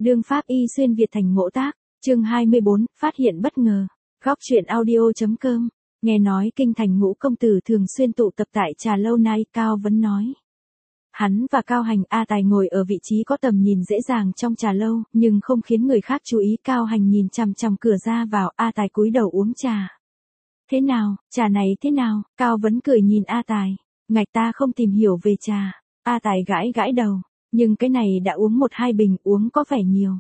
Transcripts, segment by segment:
Đương pháp y xuyên Việt thành ngộ tác, chương 24, phát hiện bất ngờ. Góc truyện audio.com. Nghe nói kinh thành Ngũ công tử thường xuyên tụ tập tại trà lâu nay, Cao Vấn nói. Hắn và Cao Hành A Tài ngồi ở vị trí có tầm nhìn dễ dàng trong trà lâu, nhưng không khiến người khác chú ý. Cao Hành nhìn chằm chằm cửa ra vào, A Tài cúi đầu uống trà. Thế nào, trà này thế nào? Cao Vấn cười nhìn A Tài. Ngạch ta không tìm hiểu về trà. A Tài gãi gãi đầu. Nhưng cái này đã uống 1-2 bình, uống có vẻ nhiều.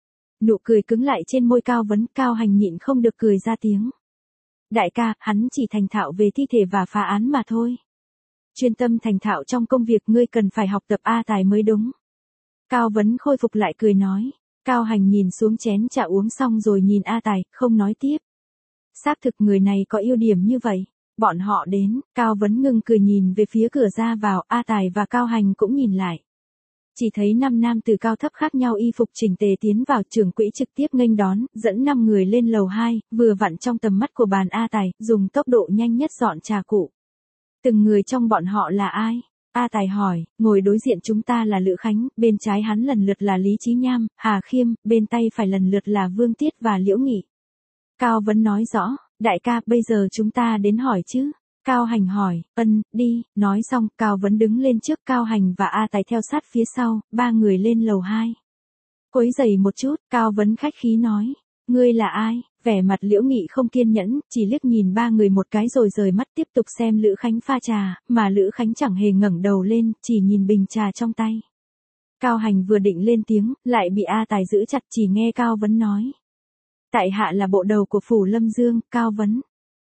Nụ cười cứng lại trên môi Cao Vấn. Cao Hành nhịn không được cười ra tiếng. Đại ca, hắn chỉ thành thạo về thi thể và phá án mà thôi. Chuyên tâm thành thạo trong công việc, ngươi cần phải học tập A Tài mới đúng. Cao Vấn khôi phục lại cười nói. Cao Hành nhìn xuống chén trà uống xong rồi nhìn A Tài, không nói tiếp. Xác thực người này có ưu điểm như vậy. Bọn họ đến, Cao Vấn ngưng cười nhìn về phía cửa ra vào, A Tài và Cao Hành cũng nhìn lại. Chỉ thấy 5 nam từ cao thấp khác nhau y phục chỉnh tề tiến vào, trưởng quỹ trực tiếp nghênh đón, dẫn 5 người lên lầu 2, vừa vặn trong tầm mắt của bàn A Tài, dùng tốc độ nhanh nhất dọn trà cụ. Từng người trong bọn họ là ai? A Tài hỏi. Ngồi đối diện chúng ta là Lữ Khánh, bên trái hắn lần lượt là Lý Chí Nham, Hà Khiêm, bên tay phải lần lượt là Vương Tiết và Liễu Nghị. Cao Vấn nói rõ. Đại ca, bây giờ chúng ta đến hỏi chứ? Cao Hành hỏi. Đi. Nói xong, Cao Vấn đứng lên trước, Cao Hành và A Tài theo sát phía sau, 3 người lên lầu 2. Quấy giày một chút, Cao Vấn khách khí nói. Ngươi là ai? Vẻ mặt Liễu Nghị không kiên nhẫn, chỉ liếc nhìn 3 người một cái rồi rời mắt tiếp tục xem Lữ Khánh pha trà, mà Lữ Khánh chẳng hề ngẩng đầu lên, chỉ nhìn bình trà trong tay. Cao Hành vừa định lên tiếng, lại bị A Tài giữ chặt, chỉ nghe Cao Vấn nói. Tại hạ là bộ đầu của phủ Lâm Dương. Cao Vấn.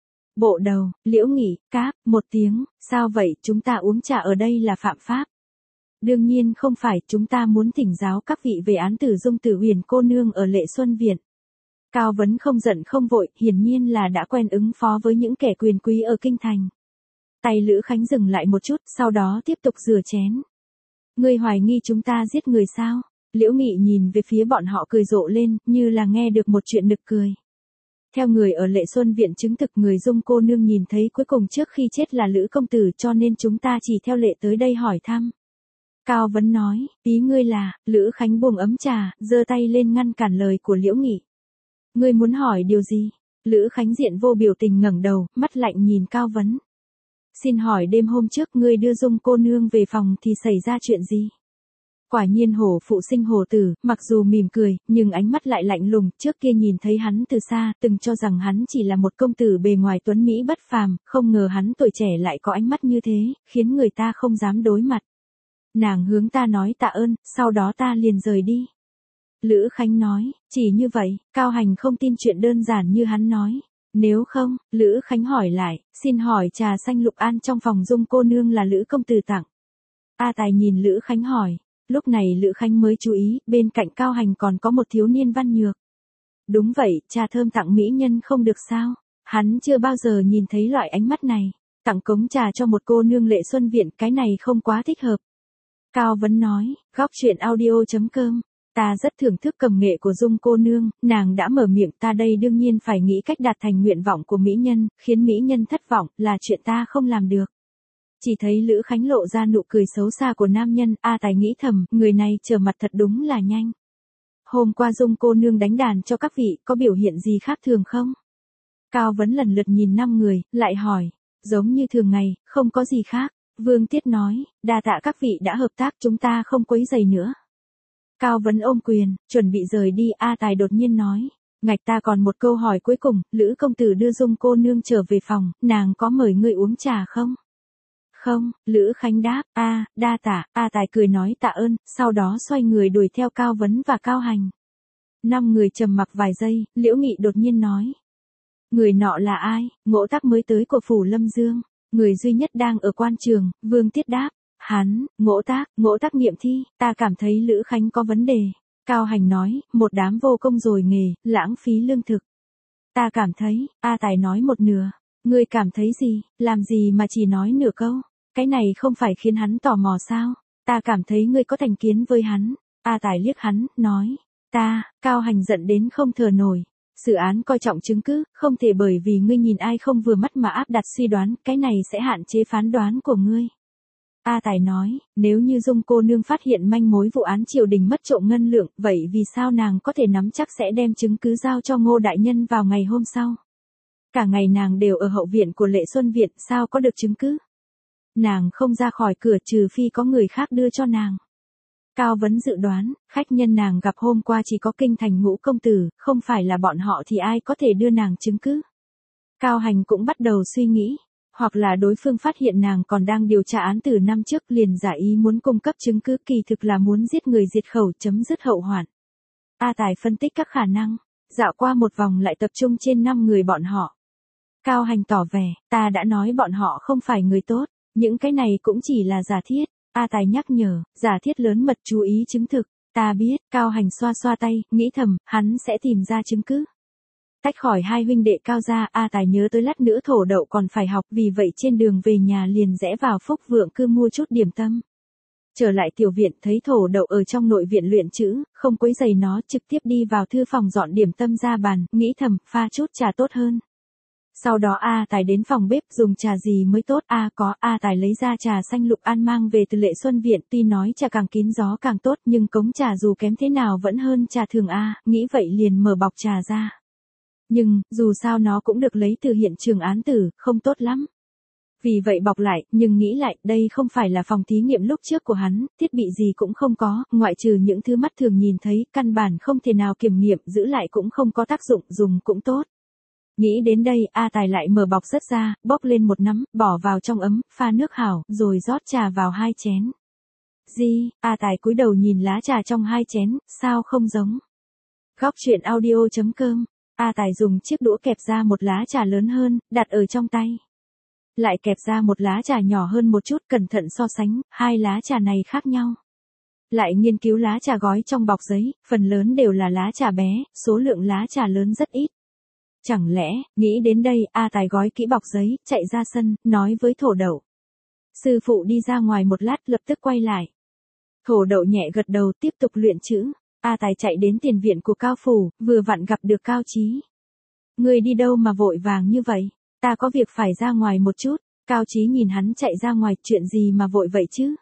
Bộ đầu. Liễu Nghị, cáp, một tiếng. Sao vậy, chúng ta uống trà ở đây là phạm pháp? Đương nhiên không phải, chúng ta muốn thỉnh giáo các vị về án tử Dung Tử Huyền cô nương ở Lệ Xuân Viện. Cao Vấn không giận không vội, hiển nhiên là đã quen ứng phó với những kẻ quyền quý ở kinh thành. Tay Lữ Khánh dừng lại một chút, sau đó tiếp tục rửa chén. Ngươi hoài nghi chúng ta giết người sao? Liễu Nghị nhìn về phía bọn họ cười rộ lên, như là nghe được một chuyện nực cười. Theo người ở Lệ Xuân Viện chứng thực, người Dung cô nương nhìn thấy cuối cùng trước khi chết là Lữ công tử, cho nên chúng ta chỉ theo lệ tới đây hỏi thăm. Cao Vấn nói. Ý ngươi là? Lữ Khánh buông ấm trà, giơ tay lên ngăn cản lời của Liễu Nghị. Ngươi muốn hỏi điều gì? Lữ Khánh diện vô biểu tình ngẩng đầu, mắt lạnh nhìn Cao Vấn. Xin hỏi đêm hôm trước ngươi đưa Dung cô nương về phòng thì xảy ra chuyện gì? Quả nhiên hổ phụ sinh hổ tử, mặc dù mỉm cười, nhưng ánh mắt lại lạnh lùng. Trước kia nhìn thấy hắn từ xa, từng cho rằng hắn chỉ là một công tử bề ngoài tuấn mỹ bất phàm, không ngờ hắn tuổi trẻ lại có ánh mắt như thế, khiến người ta không dám đối mặt. Nàng hướng ta nói tạ ơn, sau đó ta liền rời đi. Lữ Khánh nói. Chỉ như vậy? Cao Hành không tin chuyện đơn giản như hắn nói. Nếu không, Lữ Khánh hỏi lại, xin hỏi trà xanh Lục An trong phòng Dung cô nương là Lữ công tử tặng. A Tài nhìn Lữ Khánh hỏi. Lúc này Lữ Khánh mới chú ý, bên cạnh Cao Hành còn có một thiếu niên văn nhược. Đúng vậy, trà thơm tặng mỹ nhân không được sao? Hắn chưa bao giờ nhìn thấy loại ánh mắt này. Tặng cống trà cho một cô nương Lệ Xuân Viện, cái này không quá thích hợp. Cao Vấn nói. Góc truyện audio.com. Ta rất thưởng thức cầm nghệ của Dung cô nương, nàng đã mở miệng, ta đây đương nhiên phải nghĩ cách đạt thành nguyện vọng của mỹ nhân, khiến mỹ nhân thất vọng, là chuyện ta không làm được. Chỉ thấy Lữ Khánh lộ ra nụ cười xấu xa của nam nhân. A Tài nghĩ thầm, người này trở mặt thật đúng là nhanh. Hôm qua Dung cô nương đánh đàn cho các vị, có biểu hiện gì khác thường không? Cao Vấn lần lượt nhìn 5 người, lại hỏi. Giống như thường ngày, không có gì khác. Vương Tiết nói. Đa tạ các vị đã hợp tác, chúng ta không quấy rầy nữa. Cao Vấn ôm quyền, chuẩn bị rời đi. A Tài đột nhiên nói. Ngạch, ta còn một câu hỏi cuối cùng, Lữ công tử đưa Dung cô nương trở về phòng, nàng có mời ngươi uống trà không? Không. Lữ Khánh đáp. Đa tạ. A Tài cười nói tạ ơn, sau đó xoay người đuổi theo Cao Vấn và Cao Hành. 5 người trầm mặc vài giây, Liễu Nghị đột nhiên nói. Người nọ là ai? Ngộ tác mới tới của phủ Lâm Dương. Người duy nhất đang ở quan trường. Vương Tiết đáp. Hắn. Ngộ tác nghiệm thi. Ta cảm thấy Lữ Khánh có vấn đề. Cao Hành nói. Một đám vô công rồi nghề, lãng phí lương thực. Ta cảm thấy. A Tài nói một nửa. Ngươi cảm thấy gì? Làm gì mà chỉ nói nửa câu? Cái này không phải khiến hắn tò mò sao? Ta cảm thấy ngươi có thành kiến với hắn. A Tài liếc hắn, nói. Cao Hành giận đến không thở nổi. Xử án coi trọng chứng cứ, không thể bởi vì ngươi nhìn ai không vừa mắt mà áp đặt suy đoán, cái này sẽ hạn chế phán đoán của ngươi. A Tài nói, nếu như Dung cô nương phát hiện manh mối vụ án triều đình mất trộm ngân lượng, vậy vì sao nàng có thể nắm chắc sẽ đem chứng cứ giao cho Ngô đại nhân vào ngày hôm sau? Cả ngày nàng đều ở hậu viện của Lệ Xuân Viện, sao có được chứng cứ? Nàng không ra khỏi cửa trừ phi có người khác đưa cho nàng. Cao Vấn dự đoán, khách nhân nàng gặp hôm qua chỉ có Kinh Thành Ngũ công tử, không phải là bọn họ thì ai có thể đưa nàng chứng cứ? Cao Hành cũng bắt đầu suy nghĩ, hoặc là đối phương phát hiện nàng còn đang điều tra án từ năm trước liền giả ý muốn cung cấp chứng cứ, kỳ thực là muốn giết người diệt khẩu chấm dứt hậu hoạn. A Tài phân tích các khả năng, dạo qua một vòng lại tập trung trên 5 người bọn họ. Cao Hành tỏ vẻ, ta đã nói bọn họ không phải người tốt, những cái này cũng chỉ là giả thiết. A Tài nhắc nhở, giả thiết lớn mật chú ý chứng thực. Ta biết, Cao Hành xoa xoa tay, nghĩ thầm, hắn sẽ tìm ra chứng cứ. Tách khỏi hai huynh đệ Cao gia, A Tài nhớ tới lát nữa Thổ Đậu còn phải học, vì vậy trên đường về nhà liền rẽ vào Phúc Vượng Cư mua chút điểm tâm. Trở lại tiểu viện thấy Thổ Đậu ở trong nội viện luyện chữ, không quấy rầy nó, trực tiếp đi vào thư phòng dọn điểm tâm ra bàn, nghĩ thầm, pha chút trà tốt hơn. Sau đó A Tài đến phòng bếp dùng trà gì mới tốt, A Tài lấy ra trà xanh Lục An mang về từ Lệ Xuân Viện, tuy nói trà càng kín gió càng tốt nhưng cống trà dù kém thế nào vẫn hơn trà thường nghĩ vậy liền mở bọc trà ra. Nhưng, dù sao nó cũng được lấy từ hiện trường án tử, không tốt lắm. Vì vậy bọc lại, nhưng nghĩ lại, đây không phải là phòng thí nghiệm lúc trước của hắn, thiết bị gì cũng không có, ngoại trừ những thứ mắt thường nhìn thấy, căn bản không thể nào kiểm nghiệm, giữ lại cũng không có tác dụng, dùng cũng tốt. Nghĩ đến đây, A Tài lại mở bọc rất ra, bóc lên một nắm, bỏ vào trong ấm, pha nước hảo, rồi rót trà vào 2 chén. A Tài cúi đầu nhìn lá trà trong 2 chén, sao không giống? Góc truyện audio.com. A Tài dùng chiếc đũa kẹp ra một lá trà lớn hơn, đặt ở trong tay. Lại kẹp ra một lá trà nhỏ hơn một chút, cẩn thận so sánh, 2 lá trà này khác nhau. Lại nghiên cứu lá trà gói trong bọc giấy, phần lớn đều là lá trà bé, số lượng lá trà lớn rất ít. Chẳng lẽ, nghĩ đến đây, A Tài gói kỹ bọc giấy, chạy ra sân, nói với Thổ Đậu. Sư phụ đi ra ngoài một lát, lập tức quay lại. Thổ Đậu nhẹ gật đầu, tiếp tục luyện chữ. A Tài chạy đến tiền viện của Cao phủ, vừa vặn gặp được Cao Chí. Người đi đâu mà vội vàng như vậy? Ta có việc phải ra ngoài một chút. Cao Chí nhìn hắn chạy ra ngoài, chuyện gì mà vội vậy chứ?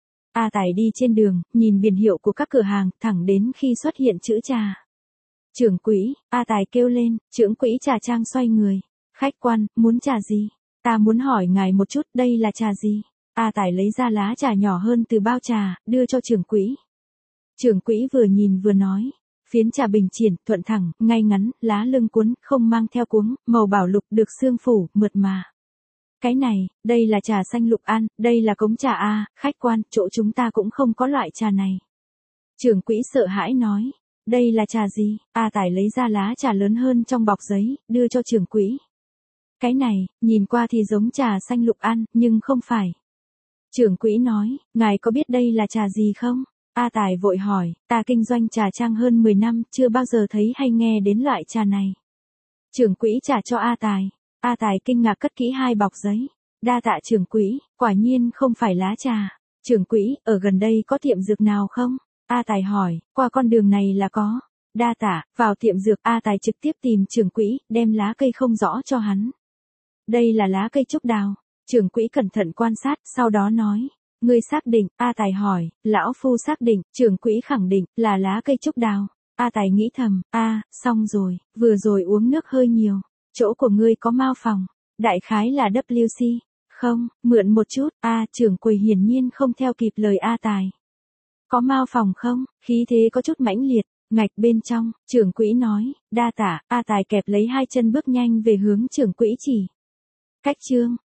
A Tài đi trên đường, nhìn biển hiệu của các cửa hàng, thẳng đến khi xuất hiện chữ trà. Trưởng quỹ, A Tài kêu lên, trưởng quỹ trà trang xoay người. Khách quan, muốn trà gì? Ta muốn hỏi ngài một chút, đây là trà gì? A Tài lấy ra lá trà nhỏ hơn từ bao trà, đưa cho trưởng quỹ. Trưởng quỹ vừa nhìn vừa nói. Phiến trà bình triển, thuận thẳng, ngay ngắn, lá lưng cuốn, không mang theo cuống, màu bảo lục được xương phủ, mượt mà. Cái này, đây là trà xanh Lục An, đây là cống trà khách quan, chỗ chúng ta cũng không có loại trà này. Trưởng quỹ sợ hãi nói. Đây là trà gì? A Tài lấy ra lá trà lớn hơn trong bọc giấy, đưa cho trưởng quỹ. Cái này, nhìn qua thì giống trà xanh Lục An, nhưng không phải. Trưởng quỹ nói, ngài có biết đây là trà gì không? A Tài vội hỏi, ta kinh doanh trà trang hơn 10 năm, chưa bao giờ thấy hay nghe đến loại trà này. Trưởng quỹ trả cho A Tài. A Tài kinh ngạc cất kỹ 2 bọc giấy. Đa tạ trưởng quỹ, quả nhiên không phải lá trà. Trưởng quỹ, ở gần đây có tiệm dược nào không? A Tài hỏi, qua con đường này là có. Đa tạ, vào tiệm dược, A Tài trực tiếp tìm trưởng quỹ, đem lá cây không rõ cho hắn. Đây là lá cây trúc đào. Trưởng quỹ cẩn thận quan sát, sau đó nói. Ngươi xác định, A Tài hỏi, lão phu xác định, trưởng quỹ khẳng định, là lá cây trúc đào. A Tài nghĩ thầm, xong rồi, vừa rồi uống nước hơi nhiều. Chỗ của ngươi có mao phòng. Đại khái là WC. Không, mượn một chút, trưởng quầy hiển nhiên không theo kịp lời A Tài. Có mao phòng không? Khí thế có chút mãnh liệt, ngạch bên trong, trưởng quỹ nói, đa tạ, A Tài kẹp lấy 2 chân bước nhanh về hướng trưởng quỹ chỉ. Cách chương